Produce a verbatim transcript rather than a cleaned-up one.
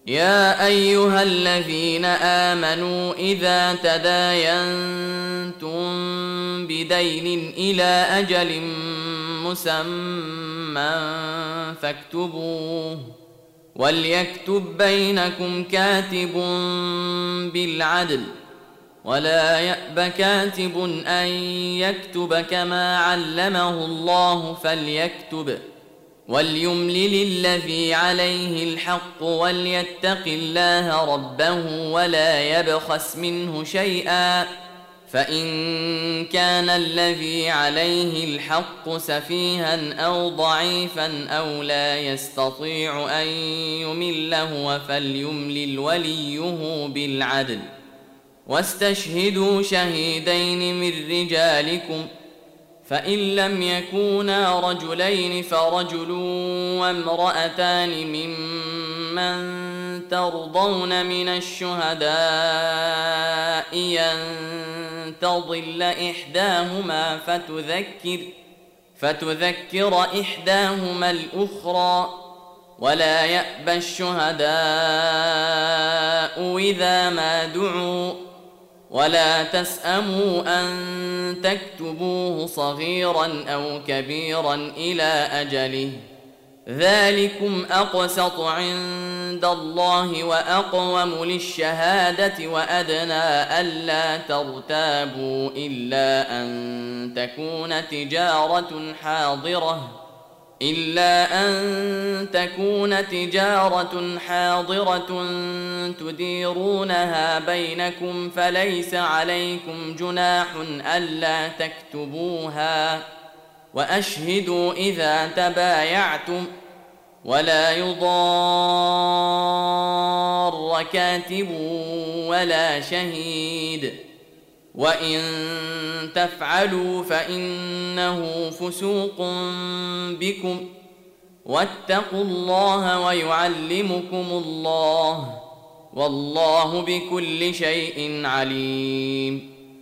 يا أيها الذين آمنوا إذا تداينتم بدين إلى أجل مسمى فاكتبوه، وليكتب بينكم كاتب بالعدل، ولا يأب كاتب أن يكتب كما علمه الله فليكتب، وليملل الذي عليه الحق وليتق الله ربه ولا يبخس منه شيئا، فإن كان الذي عليه الحق سفيها أو ضعيفا أو لا يستطيع أن يمل هو فليملل وليه بالعدل، واستشهدوا شهيدين من رجالكم، فإن لم يكونا رجلين فرجل وامرأتان ممن ترضون من الشهداء أن تضل إحداهما فتذكر فتذكر إحداهما الأخرى، ولا يأبى الشهداء إذا ما دعوا، ولا تسأموا أن تكتبوه صغيرا أو كبيرا إلى أجله، ذلكم أقسط عند الله وأقوم للشهادة وأدنى ألا ترتابوا إلا أن تكون تجارة حاضرة إلا أن تكون تجارة حاضرة تديرونها بينكم فليس عليكم جناح ألا تكتبوها، وأشهدوا إذا تبايعتم، ولا يضار كاتب ولا شهيد، وإن تفعلوا فإنه فسوق بكم، واتقوا الله ويعلمكم الله، والله بكل شيء عليم.